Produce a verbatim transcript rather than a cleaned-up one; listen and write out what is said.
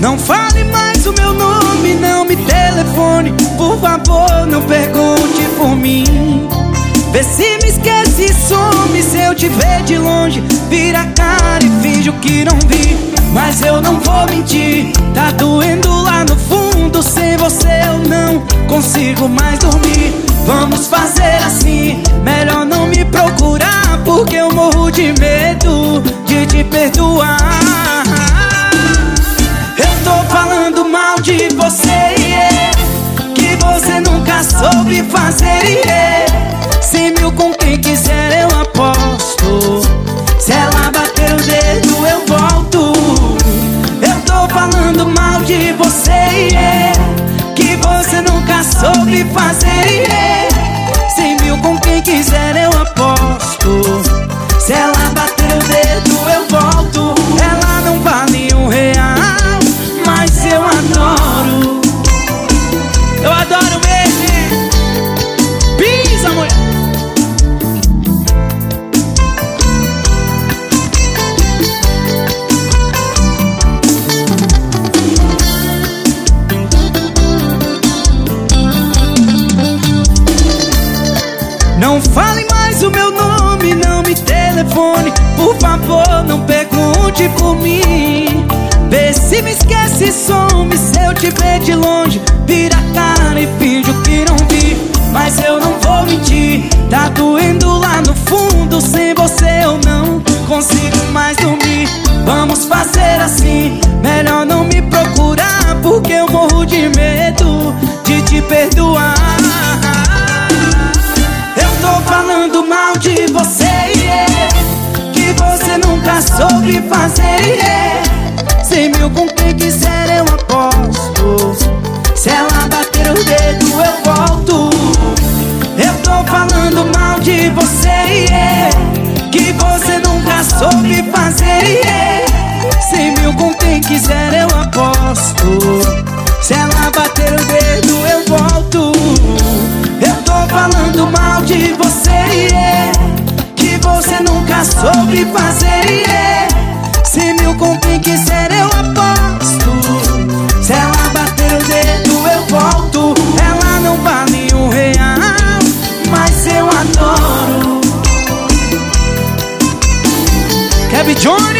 Não fale mais o meu nome, não me telefone. Por favor, não pergunte por mim. Vê se me esquece e some. Se eu te ver de longe, vira a cara e finge o que não vi. Mas eu não vou mentir, tá doendo lá no fundo. Sem você eu não consigo mais dormir. Vamos fazer assim, melhor não me procurar, porque eu morro de medo de te perdoar. Eu tô falando mal de você, yeah, que você nunca soube fazer, yeah. Cem mil com quem quiser eu aposto. Se ela bater o dedo eu volto. Eu tô falando mal de você, yeah, que você nunca soube fazer, yeah. Cem mil com quem quiser eu aposto. Se ela bater o dedo eu volto. Ela não vale um real, mas eu adoro. Eu adoro mesmo. Pisa, mulher. Não fale mais o meu nome, não me telefone. Por favor, não pergunte por mim. Vê se me esquece e some. Se eu te ver de longe, vira a cara e finge o que não vi. Mas eu não vou mentir, tá doendo lá no fundo. Sem você eu não consigo mais dormir. Vamos fazer assim, melhor não me procurar, porque eu morro de medo de te perdoar. Tô falando mal de você, yeah, que você nunca soube fazer, yeah. Cem mil com quem quiser eu aposto. Se ela bater o dedo eu volto. Eu tô falando mal de você, yeah, que você nunca soube fazer, yeah. Cem mil com quem quiser eu aposto. Se ela bater o dedo eu volto. Eu tô falando mal de você, yeah, que você nunca soube fazer, yeah. Cem mil com quem quiser eu aposto. Se ela bater o dedo eu volto. Ela não vale um real, mas eu adoro. Kevin Jones.